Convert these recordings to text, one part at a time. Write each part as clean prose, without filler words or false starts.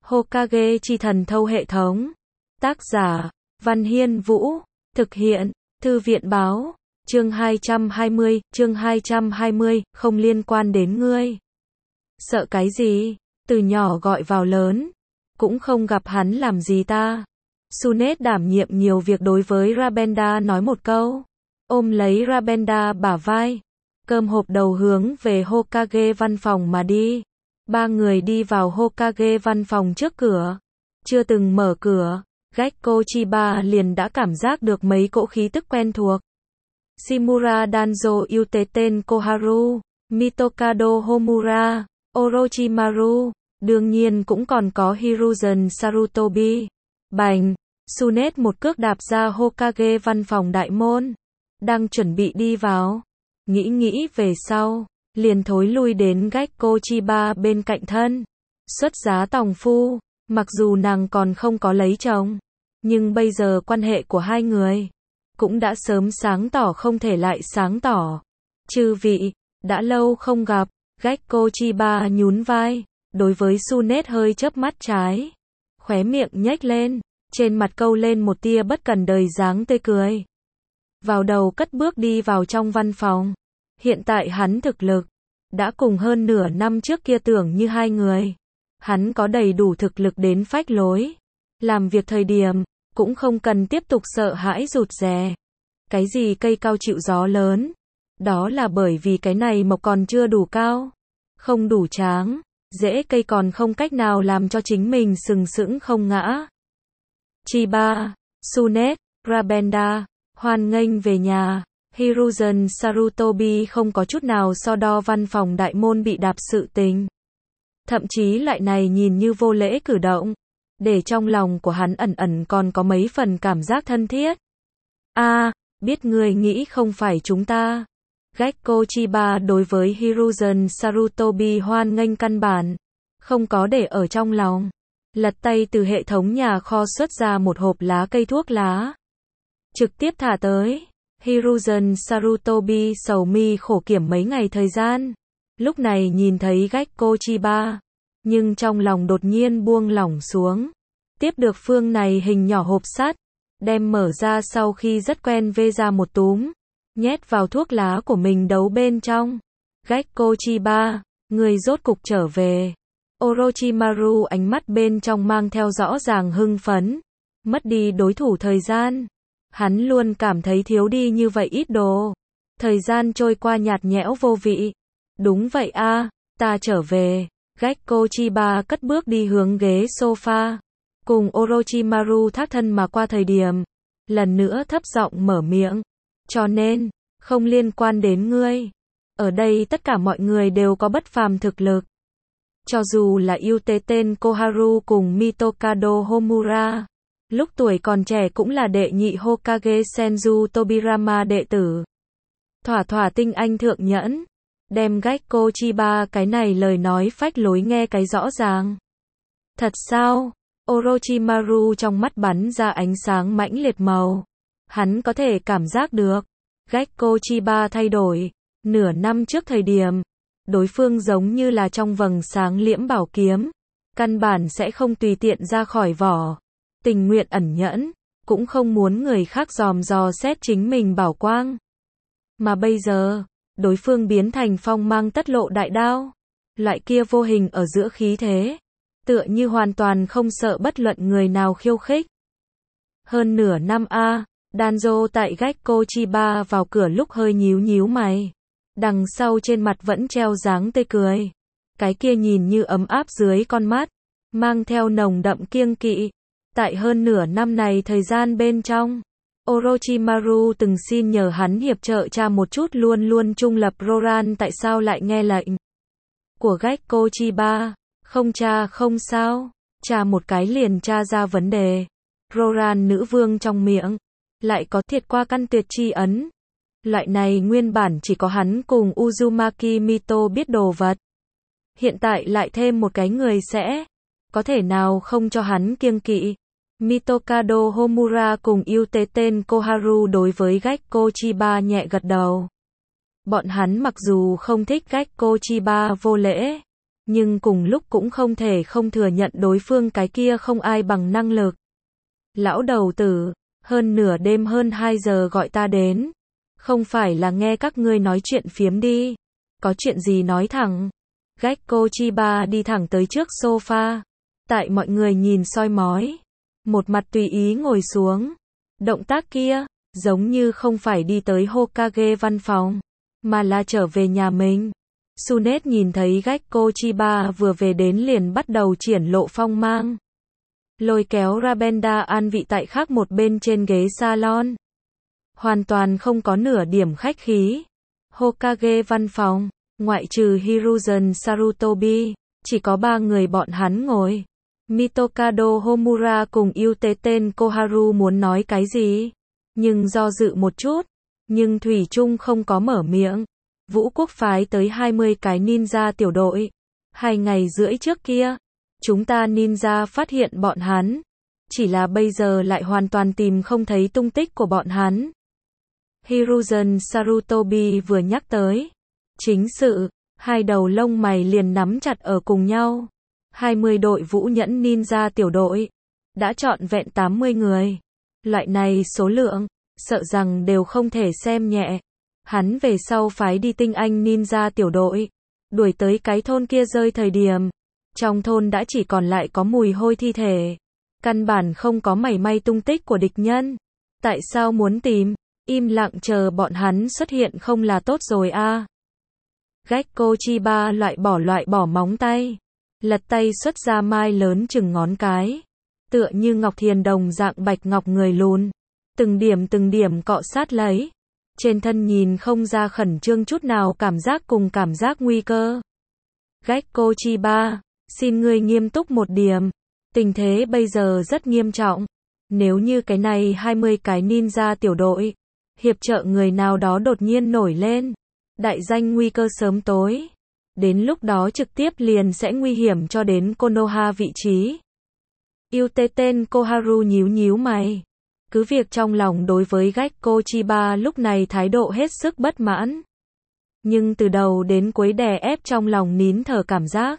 Hokage chi thần thâu hệ thống. Tác giả, Văn Hiên Vũ. Thực hiện, Thư viện báo. Chương 220, không liên quan đến ngươi. Sợ cái gì? Từ nhỏ gọi vào lớn. Cũng không gặp hắn làm gì ta. Tsunade đảm nhiệm nhiều việc đối với Rabenda nói một câu. Ôm lấy Rabenda bả vai. Cơm hộp đầu hướng về Hokage văn phòng mà đi. Ba người đi vào Hokage văn phòng trước cửa. Chưa từng mở cửa, Gekko Chiba liền đã cảm giác được mấy cỗ khí tức quen thuộc. Shimura Danzo Uteten Koharu, Mitokado Homura, Orochimaru, đương nhiên cũng còn có Hiruzen Sarutobi. Bành, Tsunade một cước đạp ra Hokage văn phòng đại môn. Đang chuẩn bị đi vào. Nghĩ về sau, liền thối lui đến Gekko Chiba bên cạnh thân. Xuất giá tòng phu, mặc dù nàng còn không có lấy chồng, nhưng bây giờ quan hệ của hai người cũng đã sớm sáng tỏ không thể lại sáng tỏ. Chư vị, đã lâu không gặp. Gekko Chiba nhún vai, đối với Tsunade hơi chớp mắt trái. Khóe miệng nhếch lên, trên mặt câu lên một tia bất cần đời dáng tươi cười. Vào đầu cất bước đi vào trong văn phòng. Hiện tại hắn thực lực đã cùng hơn nửa năm trước kia tưởng như hai người. Hắn có đầy đủ thực lực đến phách lối. Làm việc thời điểm, cũng không cần tiếp tục sợ hãi rụt rè. Cái gì cây cao chịu gió lớn? Đó là bởi vì cái này mọc còn chưa đủ cao, không đủ tráng, rễ cây còn không cách nào làm cho chính mình sừng sững không ngã. Chiba, Tsunade, Rabenda, hoan nghênh về nhà. Hiruzen Sarutobi không có chút nào so đo văn phòng đại môn bị đạp sự tình. Thậm chí lại này nhìn như vô lễ cử động, để trong lòng của hắn ẩn ẩn còn có mấy phần cảm giác thân thiết. Biết người nghĩ không phải chúng ta. Gekko Chiba đối với Hiruzen Sarutobi hoan nghênh căn bản không có để ở trong lòng. Lật tay từ hệ thống nhà kho xuất ra một hộp lá cây thuốc lá. Trực tiếp thả tới. Hiruzen Sarutobi sầu mi khổ kiểm mấy ngày thời gian. Lúc này nhìn thấy Gekko Chiba, nhưng trong lòng đột nhiên buông lỏng xuống. Tiếp được phương này hình nhỏ hộp sắt, đem mở ra sau khi rất quen vê ra một túm, nhét vào thuốc lá của mình đấu bên trong. Gekko Chiba, người rốt cục trở về. Orochimaru ánh mắt bên trong mang theo rõ ràng hưng phấn. Mất đi đối thủ thời gian. Hắn luôn cảm thấy thiếu đi như vậy ít đồ. Thời gian trôi qua nhạt nhẽo vô vị. Đúng vậy ta trở về. Gekko Chiba cất bước đi hướng ghế sofa. Cùng Orochimaru thác thân mà qua thời điểm. Lần nữa thấp giọng mở miệng. Cho nên, không liên quan đến ngươi. Ở đây tất cả mọi người đều có bất phàm thực lực. Cho dù là Uteten Koharu cùng Mitokado Homura. Lúc tuổi còn trẻ cũng là đệ nhị Hokage Senju Tobirama đệ tử. Thỏa tinh anh thượng nhẫn. Đem Gekko Chiba cái này lời nói phách lối nghe cái rõ ràng. Thật sao? Orochimaru trong mắt bắn ra ánh sáng mãnh liệt màu. Hắn có thể cảm giác được. Gekko Chiba thay đổi. Nửa năm trước thời điểm, đối phương giống như là trong vầng sáng liễm bảo kiếm. Căn bản sẽ không tùy tiện ra khỏi vỏ. Tình nguyện ẩn nhẫn, cũng không muốn người khác dòm dò xét chính mình bảo quang. Mà bây giờ, đối phương biến thành phong mang tất lộ đại đao. Loại kia vô hình ở giữa khí thế. Tựa như hoàn toàn không sợ bất luận người nào khiêu khích. Hơn nửa năm Danzo tại Gekko Chiba vào cửa lúc hơi nhíu mày. Đằng sau trên mặt vẫn treo dáng tươi cười. Cái kia nhìn như ấm áp dưới con mắt, mang theo nồng đậm kiêng kỵ. Tại hơn nửa năm này thời gian bên trong, Orochimaru từng xin nhờ hắn hiệp trợ tra một chút luôn trung lập Roran tại sao lại nghe lệnh của Gekko Chiba. Không tra không sao, tra một cái liền tra ra vấn đề. Roran nữ vương trong miệng, lại có thiệt qua căn tuyệt chi ấn. Loại này nguyên bản chỉ có hắn cùng Uzumaki Mito biết đồ vật. Hiện tại lại thêm một cái người sẽ, có thể nào không cho hắn kiêng kỵ. Mitokado Homura cùng Uteten Koharu đối với Gekko Chiba nhẹ gật đầu. Bọn hắn mặc dù không thích Gekko Chiba vô lễ, Nhưng cùng lúc cũng không thể không thừa nhận đối phương cái kia không ai bằng năng lực. Lão đầu tử, hơn nửa đêm hơn 2 giờ gọi ta đến. Không phải là nghe các ngươi nói chuyện phiếm đi. Có chuyện gì nói thẳng. Gekko Chiba đi thẳng tới trước sofa. Tại mọi người nhìn soi mói. Một mặt tùy ý ngồi xuống. Động tác kia, giống như không phải đi tới Hokage văn phòng, mà là trở về nhà mình. Tsunade nhìn thấy Gekko Chiba vừa về đến liền bắt đầu triển lộ phong mang. Lôi kéo Rabenda an vị tại khác một bên trên ghế salon. Hoàn toàn không có nửa điểm khách khí. Hokage văn phòng, ngoại trừ Hiruzen Sarutobi, chỉ có 3 người bọn hắn ngồi. Mitokado Homura cùng Yuteten Koharu muốn nói cái gì, nhưng do dự một chút, nhưng thủy chung không có mở miệng. Vũ quốc phái tới 20 cái ninja tiểu đội. 2 ngày rưỡi trước kia, chúng ta ninja phát hiện bọn hắn, chỉ là bây giờ lại hoàn toàn tìm không thấy tung tích của bọn hắn. Hiruzen Sarutobi vừa nhắc tới chính sự, hai đầu lông mày liền nắm chặt ở cùng nhau. 20 đội vũ nhẫn ninja tiểu đội, đã trọn vẹn 80 người. Loại này số lượng, sợ rằng đều không thể xem nhẹ. Hắn về sau phái đi tinh anh ninja tiểu đội, đuổi tới cái thôn kia rơi thời điểm. Trong thôn đã chỉ còn lại có mùi hôi thi thể. Căn bản không có mảy may tung tích của địch nhân. Tại sao muốn tìm? Im lặng chờ bọn hắn xuất hiện không là tốt rồi a. Gekko Chiba loại bỏ móng tay. Lật tay xuất ra mai lớn chừng ngón cái. Tựa như ngọc thiền đồng dạng bạch ngọc người lùn. Từng điểm cọ sát lấy. Trên thân nhìn không ra khẩn trương chút nào, cảm giác cùng cảm giác nguy cơ. Gekko Chiba, xin ngươi nghiêm túc một điểm. Tình thế bây giờ rất nghiêm trọng. Nếu như cái này 20 cái ninja tiểu đội hiệp trợ người nào đó đột nhiên nổi lên, đại danh nguy cơ sớm tối. Đến lúc đó trực tiếp liền sẽ nguy hiểm cho đến Konoha vị trí. Yuteten Koharu nhíu mày. Cứ việc trong lòng đối với Gekko Chiba lúc này thái độ hết sức bất mãn. Nhưng từ đầu đến cuối đè ép trong lòng nín thở cảm giác.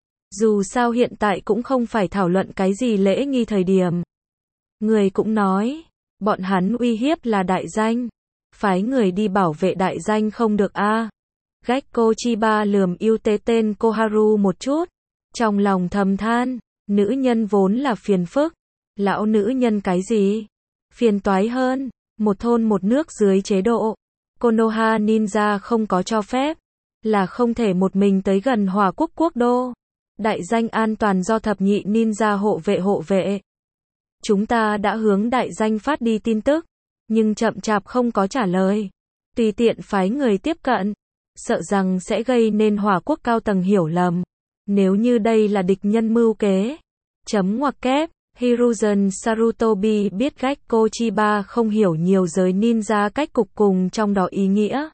Dù sao hiện tại cũng không phải thảo luận cái gì lễ nghi thời điểm. Người cũng nói, bọn hắn uy hiếp là đại danh. Phái người đi bảo vệ đại danh không được a. Gekko Chiba lườm Yuteten Koharu một chút. Trong lòng thầm than, nữ nhân vốn là phiền phức. Lão nữ nhân cái gì? Phiền toái hơn, một thôn một nước dưới chế độ. Konoha ninja không có cho phép. Là không thể một mình tới gần Hỏa Quốc quốc đô. Đại danh an toàn do thập nhị ninja hộ vệ. Chúng ta đã hướng đại danh phát đi tin tức, nhưng chậm chạp không có trả lời. Tùy tiện phái người tiếp cận, sợ rằng sẽ gây nên Hỏa Quốc cao tầng hiểu lầm. Nếu như đây là địch nhân mưu kế. Chấm ngoặc kép, Hiruzen Sarutobi biết Gekko Chiba không hiểu nhiều giới ninja cách cục cùng trong đó ý nghĩa.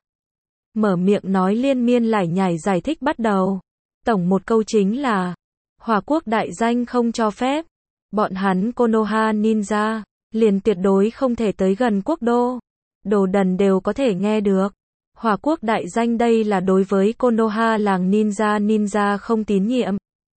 Mở miệng nói liên miên lải nhải giải thích bắt đầu. Tổng một câu chính là, Hỏa Quốc đại danh không cho phép. Bọn hắn Konoha ninja, liền tuyệt đối không thể tới gần quốc đô. Đồ đần đều có thể nghe được. Hỏa Quốc đại danh đây là đối với Konoha làng ninja không tín nhiệm.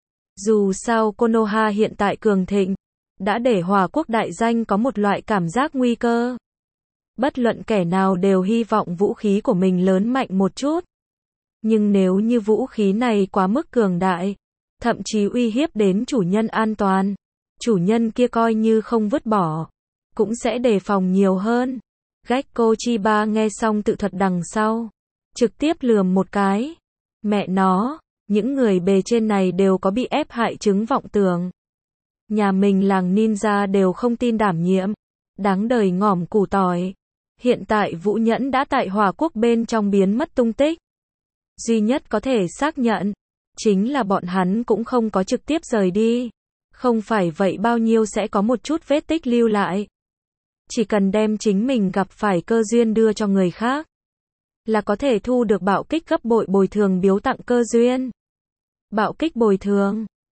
Dù sao Konoha hiện tại cường thịnh, đã để Hỏa Quốc đại danh có một loại cảm giác nguy cơ. Bất luận kẻ nào đều hy vọng vũ khí của mình lớn mạnh một chút. Nhưng nếu như vũ khí này quá mức cường đại, thậm chí uy hiếp đến chủ nhân an toàn, chủ nhân kia coi như không vứt bỏ, cũng sẽ đề phòng nhiều hơn. Gekko Chiba nghe xong tự thuật đằng sau, trực tiếp lườm một cái. Mẹ nó, những người bề trên này đều có bị ép hại chứng vọng tưởng. Nhà mình làng ninja đều không tin đảm nhiệm. Đáng đời ngỏm củ tỏi. Hiện tại Vũ Nhẫn đã tại Hỏa Quốc bên trong biến mất tung tích. Duy nhất có thể xác nhận, chính là bọn hắn cũng không có trực tiếp rời đi. Không phải vậy bao nhiêu sẽ có một chút vết tích lưu lại. Chỉ cần đem chính mình gặp phải cơ duyên đưa cho người khác, là có thể thu được bạo kích gấp bội bồi thường biếu tặng cơ duyên. Bạo kích bồi thường,